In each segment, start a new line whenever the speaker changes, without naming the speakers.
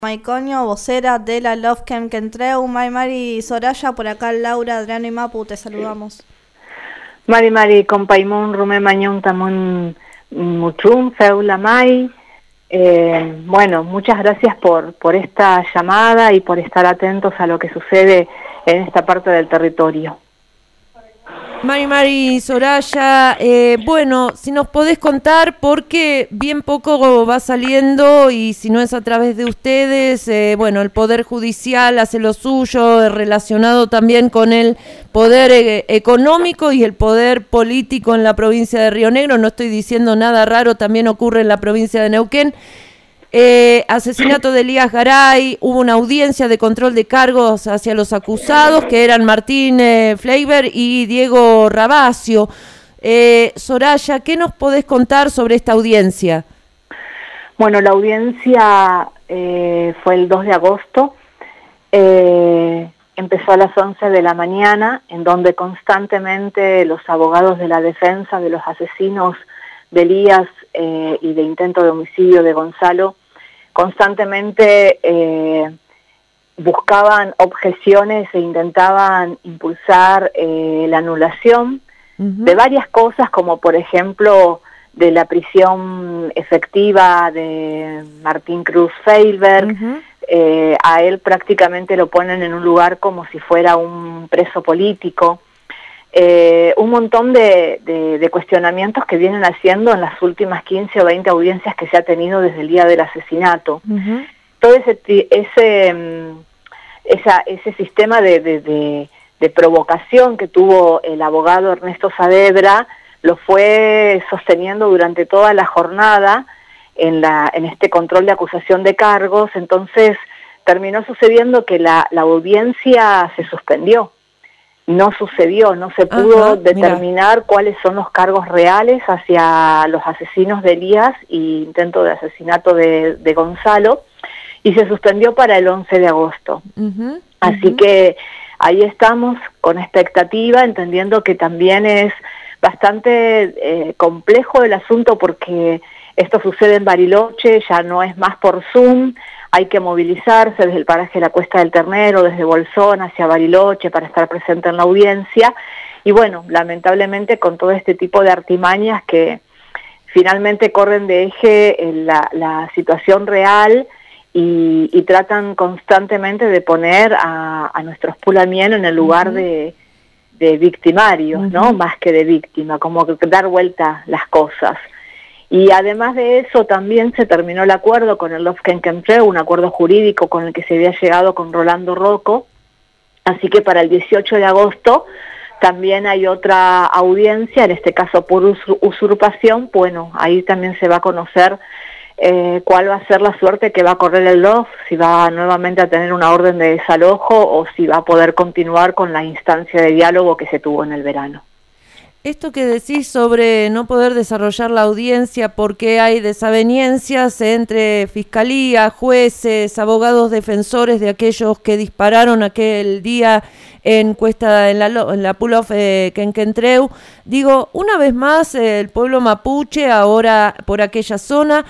Maiconio, vocera de la Love Camp Kentreu, Mari Soraya, por acá Laura, Adriano y Mapu, te saludamos.
Mari, compaimun, rumé mañón, tamón, muchum, feula mai. Bueno, muchas gracias por esta llamada y por estar atentos a lo que sucede en esta parte del territorio.
Mari Soraya, bueno, si nos podés contar, porque bien poco va saliendo y si no es a través de ustedes, bueno, el Poder Judicial hace lo suyo, relacionado también con el poder económico y el poder político en la provincia de Río Negro. No estoy diciendo nada raro, también ocurre en la provincia de Neuquén. Asesinato de Elías Garay, hubo una audiencia de control de cargos hacia los acusados, que eran Martín Fleiber y Diego Rabacio. Soraya, ¿qué nos podés contar sobre esta audiencia?
Bueno, la audiencia fue el 2 de agosto, empezó a las 11 de la mañana, en donde constantemente los abogados de la defensa de los asesinos de Elías y de intento de homicidio de Gonzalo constantemente buscaban objeciones e intentaban impulsar la anulación de varias cosas, como por ejemplo de la prisión efectiva de Martín Cruz Feilberg. A él prácticamente lo ponen en un lugar como si fuera un preso político. Un montón de cuestionamientos que vienen haciendo en las últimas 15 o 20 audiencias que se ha tenido desde el día del asesinato. Todo ese sistema de provocación que tuvo el abogado Ernesto Saavedra lo fue sosteniendo durante toda la jornada en este control de acusación de cargos. Entonces terminó sucediendo que la audiencia se suspendió. No sucedió, no se pudo determinar cuáles son los cargos reales hacia los asesinos de Elías y intento de asesinato de Gonzalo, y se suspendió para el 11 de agosto. Así que ahí estamos con expectativa, entendiendo que también es bastante complejo el asunto, porque esto sucede en Bariloche, ya no es más por Zoom. Hay que movilizarse desde el paraje de la Cuesta del Ternero, desde Bolsón hacia Bariloche para estar presente en la audiencia. Y bueno, lamentablemente con todo este tipo de artimañas que finalmente corren de eje la situación real y tratan constantemente de poner a nuestros pulamien en el lugar de victimarios, ¿no? Más que de víctima, como que dar vuelta las cosas. Y además de eso también se terminó el acuerdo con el Love Camp Kentreu, un acuerdo jurídico con el que se había llegado con Rolando Rocco. Así que para el 18 de agosto también hay otra audiencia, en este caso por usurpación. Bueno, ahí también se va a conocer cuál va a ser la suerte que va a correr el Love, si va nuevamente a tener una orden de desalojo o si va a poder continuar con la instancia de diálogo que se tuvo en el verano.
Esto que decís sobre no poder desarrollar la audiencia porque hay desavenencias entre fiscalía, jueces, abogados defensores de aquellos que dispararon aquel día en la pull-off Kentreu. Digo, una vez más, el pueblo mapuche, ahora por aquella zona,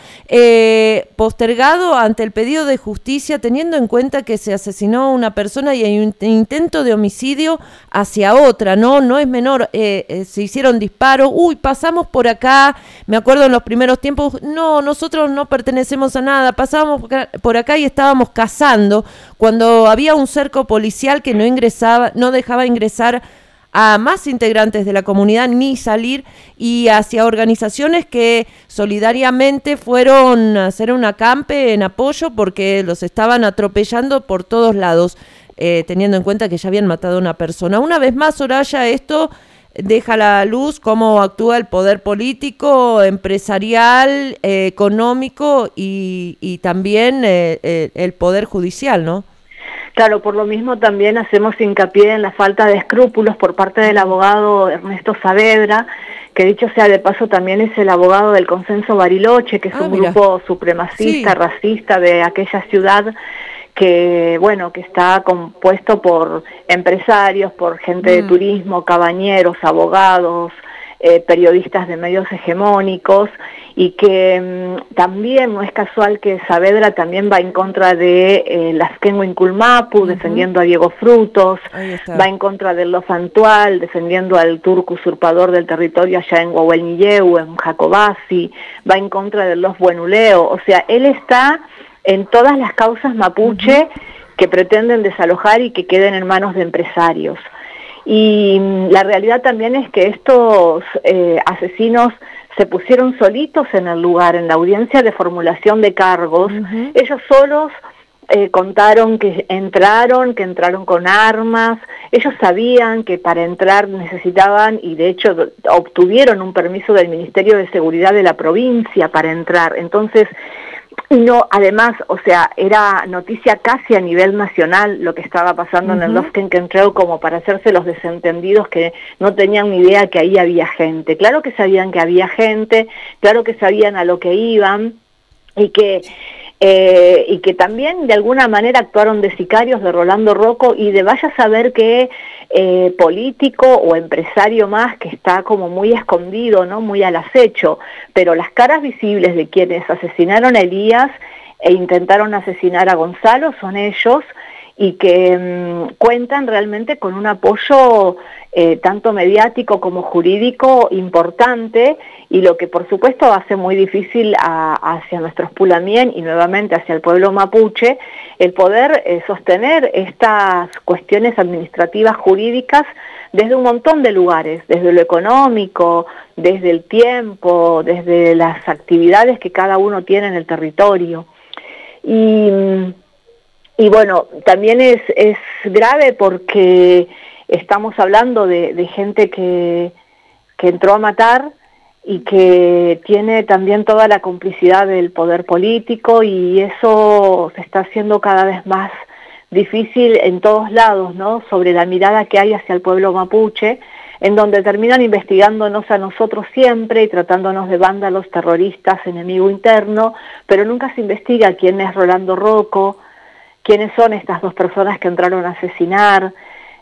postergado ante el pedido de justicia, teniendo en cuenta que se asesinó a una persona y hay un intento de homicidio hacia otra, no es menor. Se hicieron disparos, pasamos por acá, me acuerdo en los primeros tiempos, nosotros no pertenecemos a nada, pasábamos por acá y estábamos cazando, cuando había un cerco policial que no dejaba ingresar a más integrantes de la comunidad ni salir, y hacia organizaciones que solidariamente fueron a hacer un acampe en apoyo porque los estaban atropellando por todos lados, teniendo en cuenta que ya habían matado a una persona. Una vez más, Soraya, esto deja a la luz cómo actúa el poder político, empresarial, económico y también el poder judicial, ¿no?
Claro, por lo mismo también hacemos hincapié en la falta de escrúpulos por parte del abogado Ernesto Saavedra, que dicho sea de paso también es el abogado del Consenso Bariloche, que es un grupo supremacista, racista de aquella ciudad, que bueno, que está compuesto por empresarios, por gente de turismo, cabañeros, abogados, periodistas de medios hegemónicos, y que también no es casual que Saavedra también va en contra de Lazkengo Inculmapu, defendiendo a Diego Frutos, va en contra del Los Antual, defendiendo al turco usurpador del territorio allá en Guahuelnilleu, en Jacobasi, va en contra del Los Buenuleo, o sea, él está en todas las causas mapuche que pretenden desalojar y que queden en manos de empresarios. Y la realidad también es que estos asesinos se pusieron solitos en el lugar, en la audiencia de formulación de cargos. Ellos solos contaron que entraron con armas. Ellos sabían que para entrar necesitaban, y de hecho obtuvieron un permiso del Ministerio de Seguridad de la provincia para entrar. Entonces, no, además, o sea, era noticia casi a nivel nacional lo que estaba pasando en el Los Quenquentreu, como para hacerse los desentendidos que no tenían ni idea que ahí había gente. Claro que sabían que había gente, claro que sabían a lo que iban, y que también de alguna manera actuaron de sicarios de Rolando Rocco y de vaya a saber qué político o empresario más que está como muy escondido, ¿no? Muy al acecho, pero las caras visibles de quienes asesinaron a Elías e intentaron asesinar a Gonzalo son ellos, y que cuentan realmente con un apoyo tanto mediático como jurídico importante, y lo que por supuesto hace muy difícil hacia nuestros pulamien y nuevamente hacia el pueblo mapuche el poder sostener estas cuestiones administrativas jurídicas desde un montón de lugares, desde lo económico, desde el tiempo, desde las actividades que cada uno tiene en el territorio. Y bueno, también es grave porque estamos hablando de gente que entró a matar y que tiene también toda la complicidad del poder político, y eso se está haciendo cada vez más difícil en todos lados, ¿no? Sobre la mirada que hay hacia el pueblo mapuche, en donde terminan investigándonos a nosotros siempre y tratándonos de vándalos, terroristas, enemigo interno, pero nunca se investiga quién es Rolando Rocco, quiénes son estas dos personas que entraron a asesinar,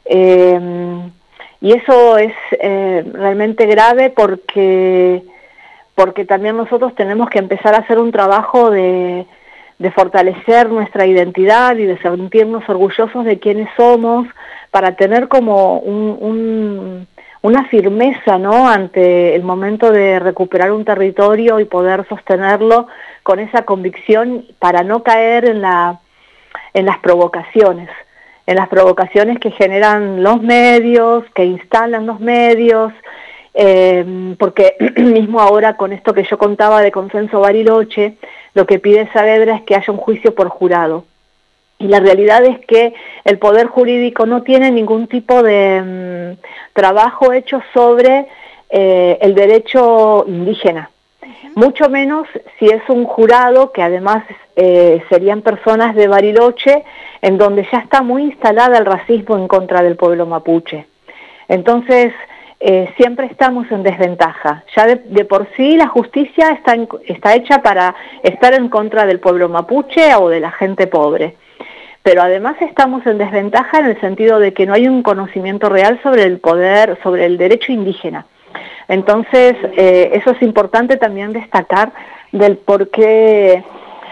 y eso es realmente grave porque también nosotros tenemos que empezar a hacer un trabajo de fortalecer nuestra identidad y de sentirnos orgullosos de quiénes somos, para tener como una firmeza, ¿no?, ante el momento de recuperar un territorio y poder sostenerlo con esa convicción, para no caer en las provocaciones que generan los medios, que instalan los medios, porque mismo ahora con esto que yo contaba de Consenso Bariloche, lo que pide Saavedra es que haya un juicio por jurado. Y la realidad es que el Poder Jurídico no tiene ningún tipo de trabajo hecho sobre el derecho indígena. Mucho menos si es un jurado que además serían personas de Bariloche, en donde ya está muy instalada el racismo en contra del pueblo mapuche. Entonces, siempre estamos en desventaja. Ya de por sí la justicia está hecha para estar en contra del pueblo mapuche o de la gente pobre. Pero además estamos en desventaja en el sentido de que no hay un conocimiento real sobre el poder, sobre el derecho indígena. Entonces, eso es importante también destacar del por qué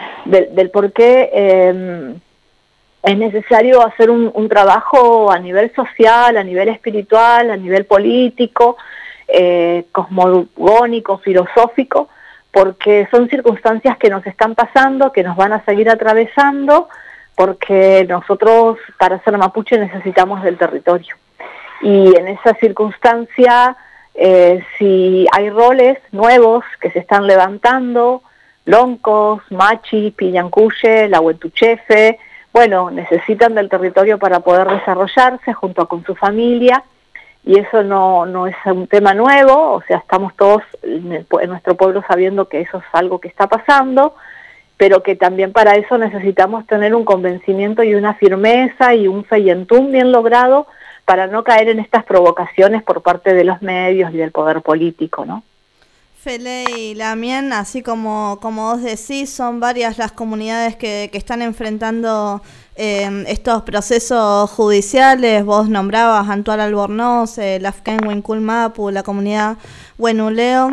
es necesario hacer un trabajo a nivel social, a nivel espiritual, a nivel político, cosmogónico, filosófico, porque son circunstancias que nos están pasando, que nos van a seguir atravesando, porque nosotros para ser mapuche necesitamos del territorio. Y en esa circunstancia, si hay roles nuevos que se están levantando, loncos, machi, pillancuye, la huentuchefe, bueno, necesitan del territorio para poder desarrollarse junto con su familia, y eso no es un tema nuevo, o sea, estamos todos en nuestro pueblo sabiendo que eso es algo que está pasando, pero que también para eso necesitamos tener un convencimiento y una firmeza y un feyentún bien logrado para no caer en estas provocaciones por parte de los medios y del poder político, ¿no?
Fele y Lamien, así como vos decís, son varias las comunidades que están enfrentando estos procesos judiciales. Vos nombrabas Antual Albornoz, Lafken Huincul-Mapu, la comunidad Huenuleo.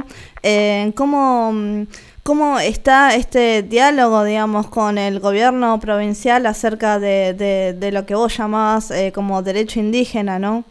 ¿Cómo está este diálogo, digamos, con el gobierno provincial acerca de lo que vos llamabas como derecho indígena, no?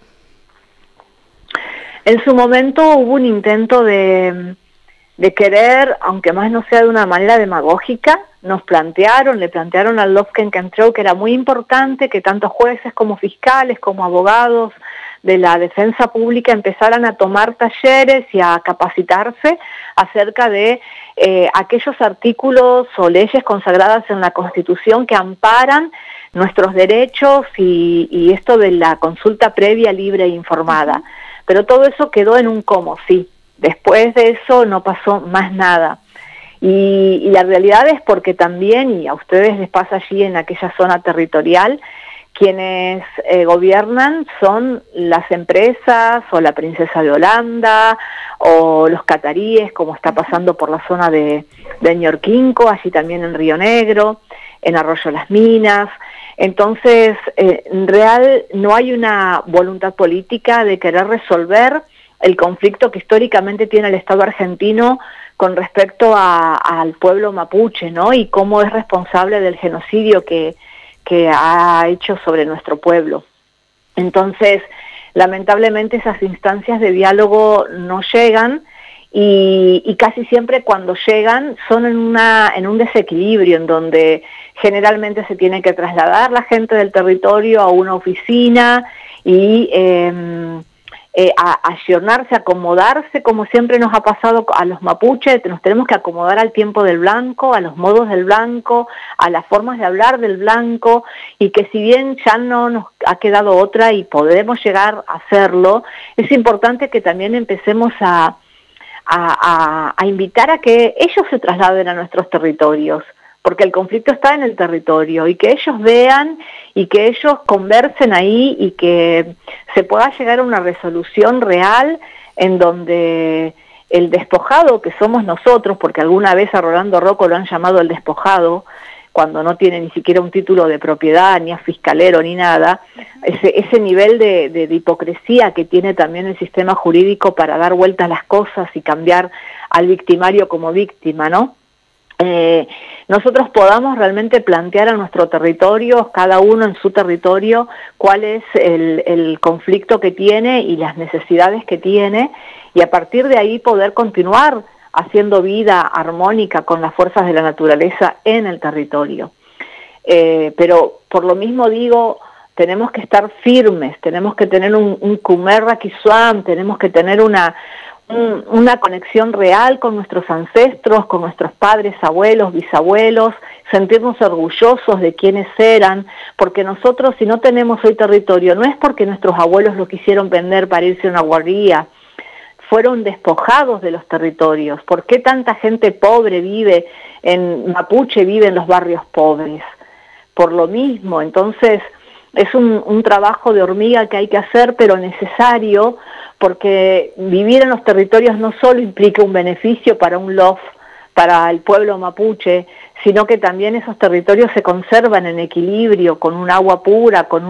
En su momento hubo un intento de querer, aunque más no sea de una manera demagógica, le plantearon al Lofken Cantreu que era muy importante que tanto jueces como fiscales, como abogados de la defensa pública empezaran a tomar talleres y a capacitarse acerca de aquellos artículos o leyes consagradas en la Constitución que amparan nuestros derechos y esto de la consulta previa, libre e informada. Pero todo eso quedó en un cómo, sí. Después de eso no pasó más nada. Y la realidad es porque también, y a ustedes les pasa allí en aquella zona territorial, quienes gobiernan son las empresas o la princesa de Holanda o los cataríes, como está pasando por la zona de Ñorquinco, allí también en Río Negro, en Arroyo Las Minas. Entonces, en real no hay una voluntad política de querer resolver el conflicto que históricamente tiene el Estado argentino con respecto al pueblo mapuche, ¿no? Y cómo es responsable del genocidio que ha hecho sobre nuestro pueblo. Entonces, lamentablemente esas instancias de diálogo no llegan y casi siempre cuando llegan son en un desequilibrio en donde generalmente se tiene que trasladar la gente del territorio a una oficina y ayornarse, acomodarse, como siempre nos ha pasado a los mapuches, nos tenemos que acomodar al tiempo del blanco, a los modos del blanco, a las formas de hablar del blanco, y que si bien ya no nos ha quedado otra y podemos llegar a hacerlo, es importante que también empecemos a invitar a que ellos se trasladen a nuestros territorios, porque el conflicto está en el territorio, y que ellos vean y que ellos conversen ahí y que se pueda llegar a una resolución real en donde el despojado, que somos nosotros, porque alguna vez a Rolando Rocco lo han llamado el despojado, cuando no tiene ni siquiera un título de propiedad, ni a fiscalero, ni nada, ese nivel de hipocresía que tiene también el sistema jurídico para dar vueltas a las cosas y cambiar al victimario como víctima, ¿no? Nosotros podamos realmente plantear a nuestro territorio, cada uno en su territorio, cuál es el conflicto que tiene y las necesidades que tiene, y a partir de ahí poder continuar haciendo vida armónica con las fuerzas de la naturaleza en el territorio. Pero por lo mismo digo, tenemos que estar firmes, tenemos que tener un kumerra kisuam, tenemos que tener una conexión real con nuestros ancestros, con nuestros padres, abuelos, bisabuelos, sentirnos orgullosos de quiénes eran, porque nosotros, si no tenemos hoy territorio, no es porque nuestros abuelos lo quisieron vender para irse a una guardería, fueron despojados de los territorios. ¿Por qué tanta gente pobre vive mapuche vive en los barrios pobres? Por lo mismo. Entonces es un trabajo de hormiga que hay que hacer, pero necesario, porque vivir en los territorios no solo implica un beneficio para un LOF, para el pueblo mapuche, sino que también esos territorios se conservan en equilibrio, con un agua pura, con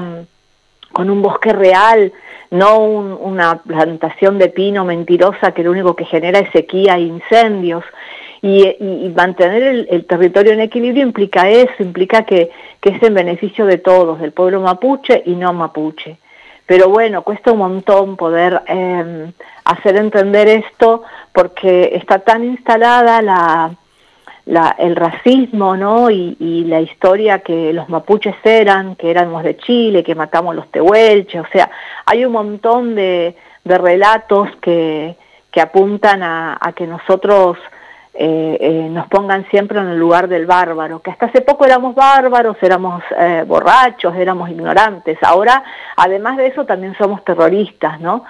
un bosque real, no una plantación de pino mentirosa que lo único que genera es sequía e incendios. Y mantener el territorio en equilibrio implica eso, implica que es en beneficio de todos, del pueblo mapuche y no mapuche. Pero bueno, cuesta un montón poder hacer entender esto, porque está tan instalada el racismo, ¿no? Y la historia que los mapuches que éramos de Chile, que matamos los tehuelches, o sea, hay un montón de relatos que apuntan a que nosotros nos pongan siempre en el lugar del bárbaro, que hasta hace poco éramos bárbaros, éramos borrachos, éramos ignorantes. Ahora, además de eso, también somos terroristas, ¿no?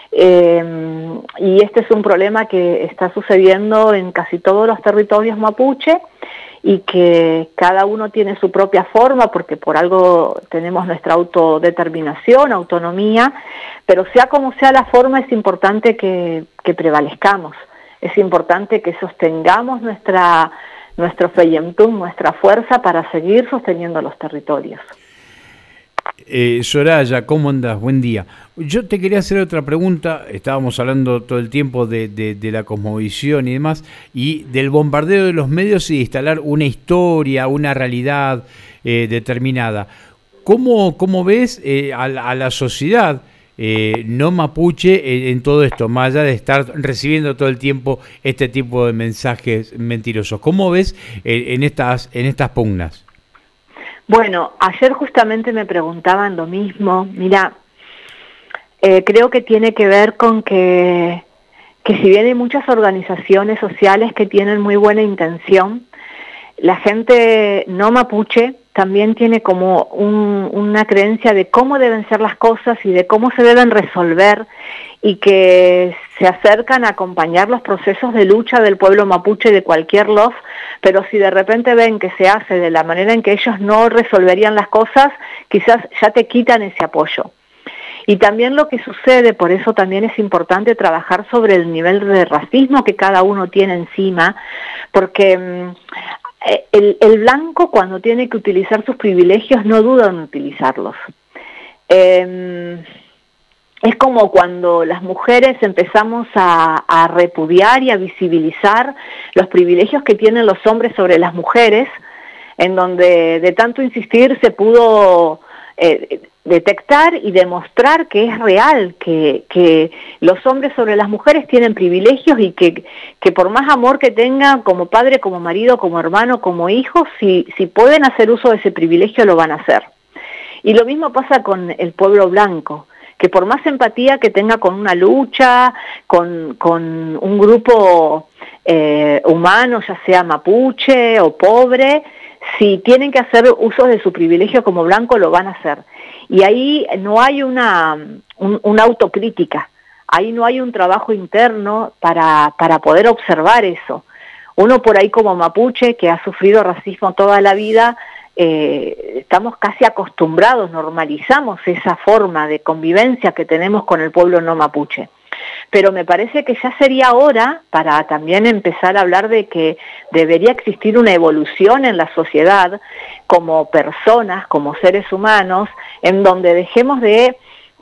Y este es un problema que está sucediendo en casi todos los territorios mapuche, y que cada uno tiene su propia forma, porque por algo tenemos nuestra autodeterminación, autonomía, pero sea como sea la forma, es importante que prevalezcamos. es importante que sostengamos nuestro Feyemtum, nuestra fuerza para seguir sosteniendo los territorios.
Soraya, ¿cómo andás? Buen día. Yo te quería hacer otra pregunta. Estábamos hablando todo el tiempo de la cosmovisión y demás, y del bombardeo de los medios y de instalar una historia, una realidad determinada. ¿Cómo ves a la sociedad no mapuche en todo esto, más allá de estar recibiendo todo el tiempo este tipo de mensajes mentirosos? ¿Cómo ves en estas pugnas?
Bueno, ayer justamente me preguntaban lo mismo. Mira, creo que tiene que ver con que si bien hay muchas organizaciones sociales que tienen muy buena intención, la gente no mapuche también tiene como una creencia de cómo deben ser las cosas y de cómo se deben resolver, y que se acercan a acompañar los procesos de lucha del pueblo mapuche de cualquier lado, pero si de repente ven que se hace de la manera en que ellos no resolverían las cosas, quizás ya te quitan ese apoyo. Y también lo que sucede, por eso también es importante trabajar sobre el nivel de racismo que cada uno tiene encima, porque el blanco, cuando tiene que utilizar sus privilegios, no duda en utilizarlos. Es como cuando las mujeres empezamos a repudiar y a visibilizar los privilegios que tienen los hombres sobre las mujeres, en donde de tanto insistir se pudo detectar y demostrar que es real, que los hombres sobre las mujeres tienen privilegios, y que por más amor que tengan como padre, como marido, como hermano, como hijo, si pueden hacer uso de ese privilegio, lo van a hacer. Y lo mismo pasa con el pueblo blanco, que por más empatía que tenga con una lucha, con un grupo humano, ya sea mapuche o pobre, si tienen que hacer uso de su privilegio como blanco, lo van a hacer. Y ahí no hay una autocrítica, ahí no hay un trabajo interno para poder observar eso. Uno por ahí como mapuche, que ha sufrido racismo toda la vida, estamos casi acostumbrados, normalizamos esa forma de convivencia que tenemos con el pueblo no mapuche. Pero me parece que ya sería hora para también empezar a hablar de que debería existir una evolución en la sociedad como personas, como seres humanos, en donde dejemos de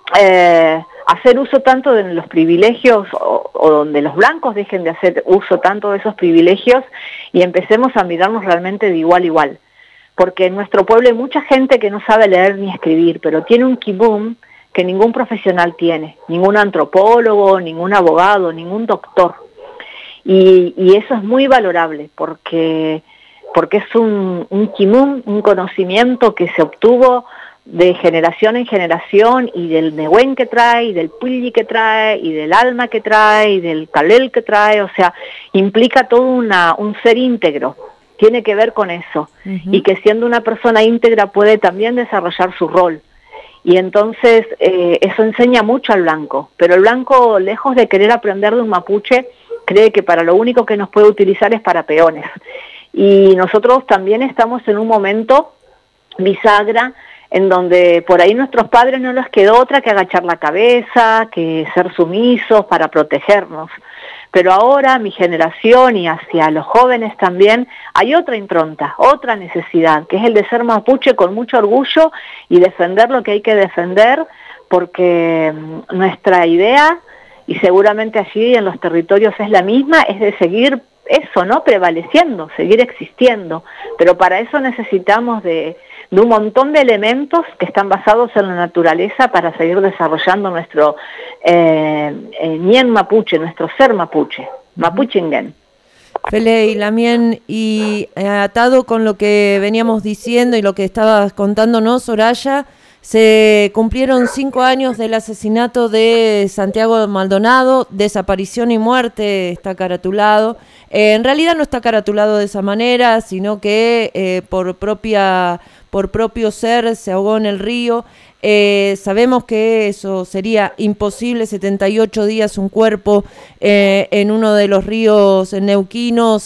hacer uso tanto de los privilegios, o donde los blancos dejen de hacer uso tanto de esos privilegios, y empecemos a mirarnos realmente de igual a igual. Porque en nuestro pueblo hay mucha gente que no sabe leer ni escribir, pero tiene un kibum que ningún profesional tiene, ningún antropólogo, ningún abogado, ningún doctor. Y eso es muy valorable, porque es un kibum, un conocimiento que se obtuvo de generación en generación, y del Nehuen que trae, y del Pulli que trae, y del alma que trae, y del Kalel que trae, o sea, implica todo un ser íntegro. Tiene que ver con eso, y que siendo una persona íntegra puede también desarrollar su rol. Y entonces eso enseña mucho al blanco, pero el blanco, lejos de querer aprender de un mapuche, cree que para lo único que nos puede utilizar es para peones. Y nosotros también estamos en un momento bisagra, en donde por ahí nuestros padres no les quedó otra que agachar la cabeza, que ser sumisos para protegernos. Pero ahora mi generación, y hacia los jóvenes también, hay otra impronta, otra necesidad, que es el de ser mapuche con mucho orgullo y defender lo que hay que defender, porque nuestra idea, y seguramente allí en los territorios es la misma, es de seguir eso, ¿no? Prevaleciendo, seguir existiendo. Pero para eso necesitamos de un montón de elementos que están basados en la naturaleza para seguir desarrollando nuestro Nien mapuche, nuestro ser mapuche, mapuchingen.
Feley, Lamien, y atado con lo que veníamos diciendo y lo que estabas contándonos, Soraya, se cumplieron 5 años del asesinato de Santiago Maldonado, desaparición y muerte está caratulado. En realidad no está caratulado de esa manera, sino que por propio ser se ahogó en el río. Sabemos que eso sería imposible, 78 días un cuerpo en uno de los ríos neuquinos,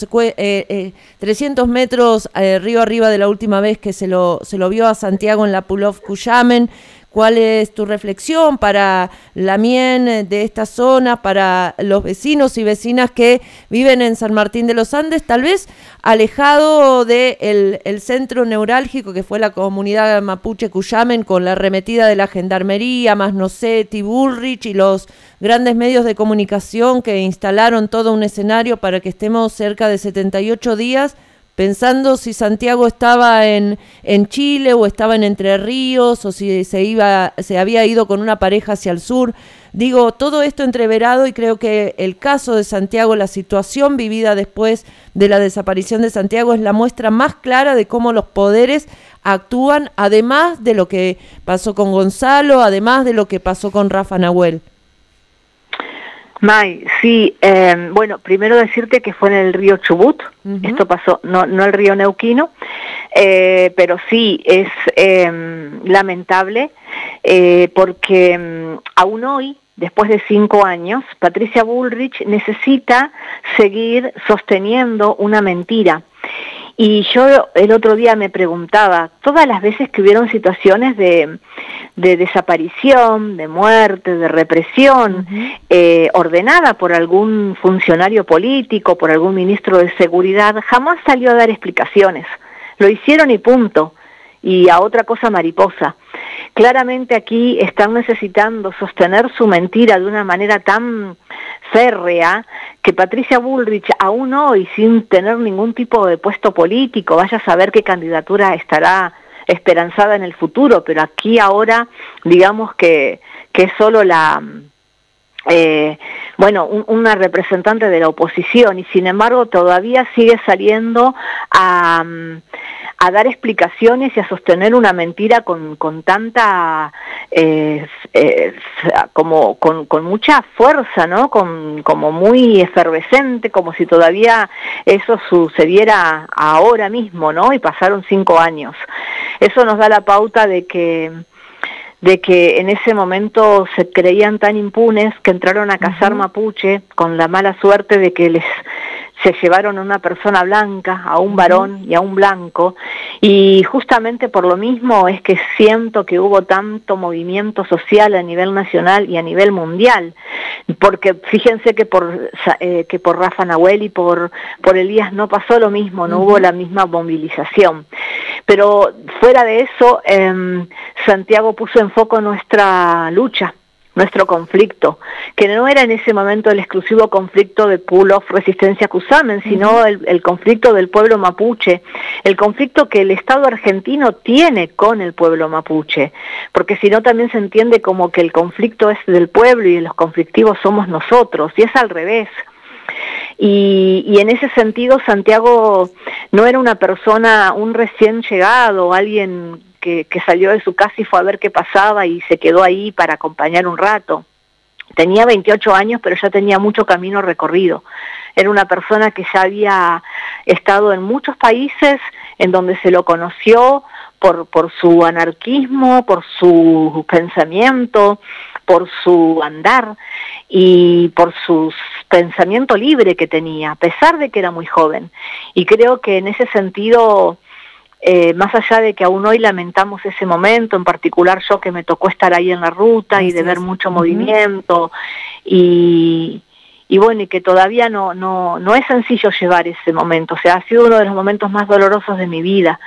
300 metros río arriba de la última vez que se lo vio a Santiago en la Pulov Cuyamen. ¿Cuál es tu reflexión para la Mien de esta zona, para los vecinos y vecinas que viven en San Martín de los Andes, tal vez alejado de el centro neurálgico que fue la comunidad mapuche Cuyamen, con la arremetida de la gendarmería, Masnocetti, Bullrich y los grandes medios de comunicación que instalaron todo un escenario para que estemos cerca de 78 días pensando si Santiago estaba en Chile o estaba en Entre Ríos o si se había ido con una pareja hacia el sur? Digo, todo esto entreverado, y creo que el caso de Santiago, la situación vivida después de la desaparición de Santiago, es la muestra más clara de cómo los poderes actúan, además de lo que pasó con Gonzalo, además de lo que pasó con Rafa Nahuel.
May, sí, bueno, primero decirte que fue en el río Chubut, esto pasó, no el río Neuquino, pero sí es lamentable porque aún hoy, después de 5 años, Patricia Bullrich necesita seguir sosteniendo una mentira. Y yo el otro día me preguntaba, todas las veces que hubieron situaciones de desaparición, de muerte, de represión, ordenada por algún funcionario político, por algún ministro de seguridad, jamás salió a dar explicaciones. Lo hicieron y punto. Y a otra cosa mariposa. Claramente aquí están necesitando sostener su mentira de una manera tan férrea que Patricia Bullrich, aún hoy, sin tener ningún tipo de puesto político, vaya a saber qué candidatura estará esperanzada en el futuro, pero aquí ahora, digamos que es solo una representante de la oposición, y sin embargo todavía sigue saliendo a dar explicaciones y a sostener una mentira con tanta con mucha fuerza, ¿no? Como muy efervescente, como si todavía eso sucediera ahora mismo, ¿no? Y pasaron 5 años. Eso nos da la pauta de que en ese momento se creían tan impunes que entraron a cazar mapuche con la mala suerte de que se llevaron a una persona blanca, a un varón y a un blanco, y justamente por lo mismo es que siento que hubo tanto movimiento social a nivel nacional y a nivel mundial, porque fíjense que por Rafa Nahuel y por Elías no pasó lo mismo, no hubo la misma movilización. Pero fuera de eso, Santiago puso en foco nuestra lucha, nuestro conflicto, que no era en ese momento el exclusivo conflicto de Pull-Off Resistencia Cusamen, sino el conflicto del pueblo mapuche, el conflicto que el Estado argentino tiene con el pueblo mapuche, porque si no también se entiende como que el conflicto es del pueblo y los conflictivos somos nosotros, y es al revés. Y en ese sentido Santiago no era una persona, un recién llegado, alguien que salió de su casa y fue a ver qué pasaba y se quedó ahí para acompañar un rato. Tenía 28 años, pero ya tenía mucho camino recorrido. Era una persona que ya había estado en muchos países en donde se lo conoció por su anarquismo, por su pensamiento, por su andar y por su pensamiento libre que tenía, a pesar de que era muy joven. Y creo que en ese sentido, más allá de que aún hoy lamentamos ese momento, en particular yo que me tocó estar ahí en la ruta y de ver mucho movimiento, y bueno, y que todavía no es sencillo llevar ese momento, o sea, ha sido uno de los momentos más dolorosos de mi vida,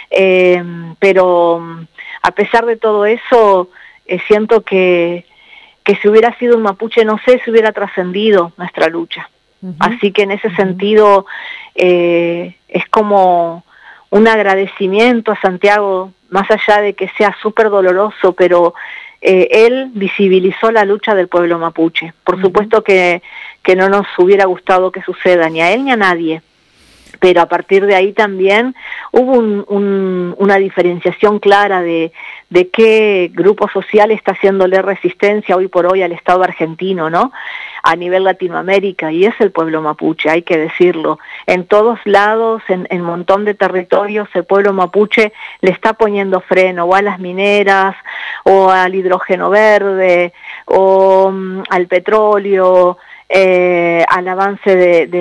pero a pesar de todo eso, siento que si hubiera sido un mapuche, no sé si hubiera trascendido nuestra lucha. Así que en ese sentido es como un agradecimiento a Santiago, más allá de que sea súper doloroso, pero él visibilizó la lucha del pueblo mapuche. Por supuesto que no nos hubiera gustado que suceda, ni a él ni a nadie, pero a partir de ahí también hubo una diferenciación clara de qué grupo social está haciéndole resistencia hoy por hoy al Estado argentino, ¿no? A nivel Latinoamérica, y es el pueblo mapuche, hay que decirlo. En todos lados, en un montón de territorios, el pueblo mapuche le está poniendo freno, o a las mineras, o al hidrógeno verde, o al petróleo, al avance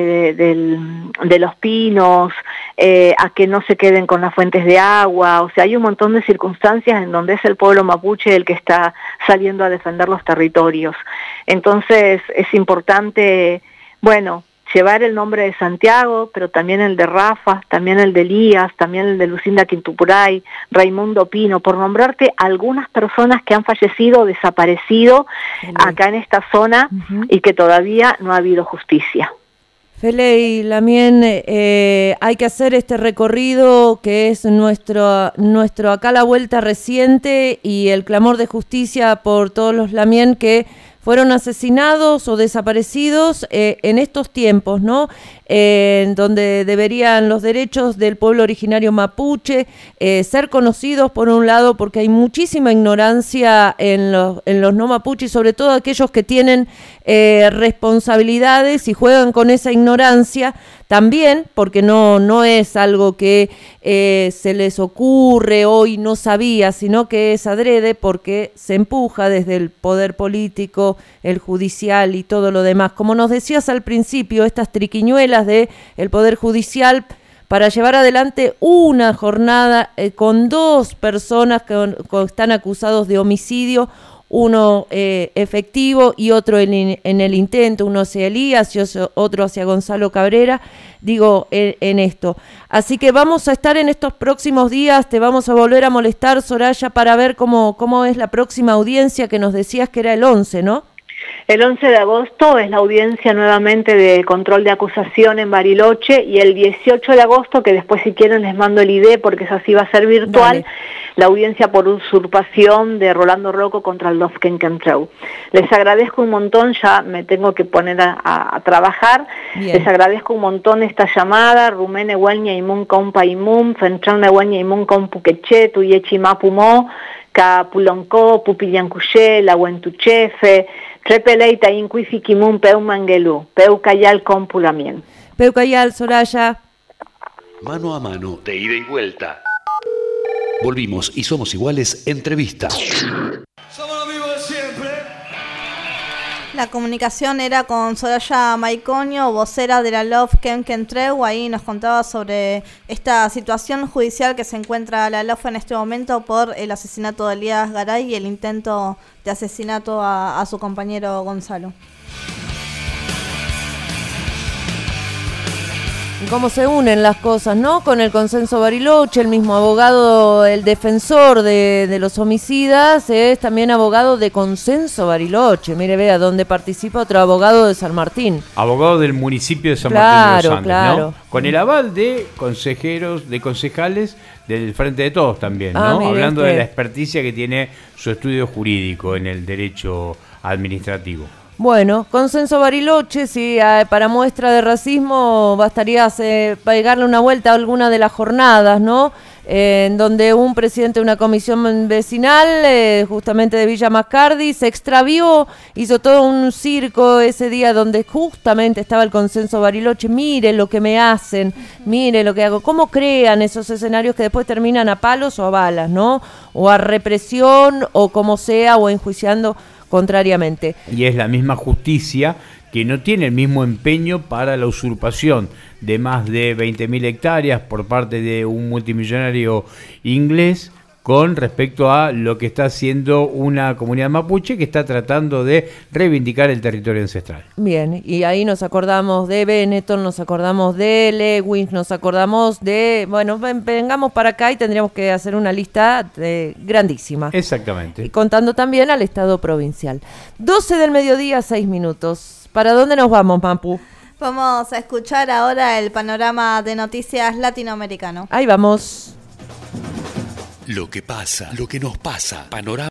de los pinos, a que no se queden con las fuentes de agua. O sea, hay un montón de circunstancias en donde es el pueblo mapuche el que está saliendo a defender los territorios. Entonces es importante, bueno, llevar el nombre de Santiago, pero también el de Rafa, también el de Elías, también el de Lucinda Quintupuray, Raimundo Pino, por nombrarte algunas personas que han fallecido o desaparecido acá en esta zona y que todavía no ha habido justicia.
Fele, y también hay que hacer este recorrido que es nuestro acá la vuelta reciente y el clamor de justicia por todos los lamien que fueron asesinados o desaparecidos en estos tiempos, ¿no? Donde deberían los derechos del pueblo originario mapuche ser conocidos por un lado, porque hay muchísima ignorancia en los no mapuches, sobre todo aquellos que tienen responsabilidades y juegan con esa ignorancia, también porque no es algo que se les ocurre hoy, no sabía, sino que es adrede porque se empuja desde el poder político, el judicial y todo lo demás. Como nos decías al principio, estas triquiñuelas de el poder judicial para llevar adelante una jornada con 2 personas que están acusados de homicidio, uno efectivo y otro en el intento, uno hacia Elías y otro hacia Gonzalo Cabrera, digo, en esto. Así que vamos a estar en estos próximos días, te vamos a volver a molestar, Soraya, para ver cómo es la próxima audiencia, que nos decías que era el 11, ¿no?
El 11 de agosto es la audiencia nuevamente de control de acusación en Bariloche, y el 18 de agosto, que después si quieren les mando el ID porque es así, va a ser virtual, la audiencia por usurpación de Rolando Rocco contra el Lofken Kentreu. Les agradezco un montón, ya me tengo que poner a trabajar. Bien. Les agradezco un montón esta llamada. Rumene Huelña Imun Compa Imun, Fentrane Huelña Imun Compuqueche, Tuyechi Mapumo, Capulonco, Pupillancuché, La Huentuchefe, Trepeleita Incuifi Kimun Peu Mangelú, Peu Cayal Compulamien.
Peu Cayal, Soraya.
Mano a mano, de ida y vuelta. Volvimos y somos iguales, entrevista.
Somos los mismos de siempre.
La comunicación era con Soraya Maiconio, vocera de la Lofken Kentreu. Ahí nos contaba sobre esta situación judicial que se encuentra la LOF en este momento por el asesinato de Elías Garay y el intento de asesinato a su compañero Gonzalo.
Cómo se unen las cosas, ¿no? Con el consenso Bariloche, el mismo abogado, el defensor de los homicidas, es también abogado de consenso Bariloche. Mire, vea, donde participa otro abogado de San Martín.
Abogado del municipio de San Martín de los Andes,
claro.
¿no? Con el aval de consejeros, de concejales del Frente de Todos también, ¿no? Hablando de la experticia que tiene su estudio jurídico en el derecho administrativo.
Bueno, consenso Bariloche, sí, para muestra de racismo bastaría pegarle una vuelta a alguna de las jornadas, ¿no? En donde un presidente de una comisión vecinal, justamente de Villa Mascardi, se extravió, hizo todo un circo ese día donde justamente estaba el consenso Bariloche. Mire lo que me hacen, mire lo que hago. ¿Cómo crean esos escenarios que después terminan a palos o a balas, ¿no? O a represión, o como sea, o enjuiciando contrariamente.
Y es la misma justicia que no tiene el mismo empeño para la usurpación de más de 20.000 hectáreas por parte de un multimillonario inglés con respecto a lo que está haciendo una comunidad mapuche que está tratando de reivindicar el territorio ancestral. Bien,
y ahí nos acordamos de Benetton, nos acordamos de Lewis, nos acordamos de... Bueno, vengamos para acá y tendríamos que hacer una lista grandísima.
Exactamente.
Y contando también al Estado provincial. 12 del mediodía, 6 minutos. ¿Para dónde nos vamos, Mapu?
Vamos a escuchar ahora el panorama de noticias latinoamericano.
Ahí vamos.
Lo que pasa, lo que nos pasa, panorama.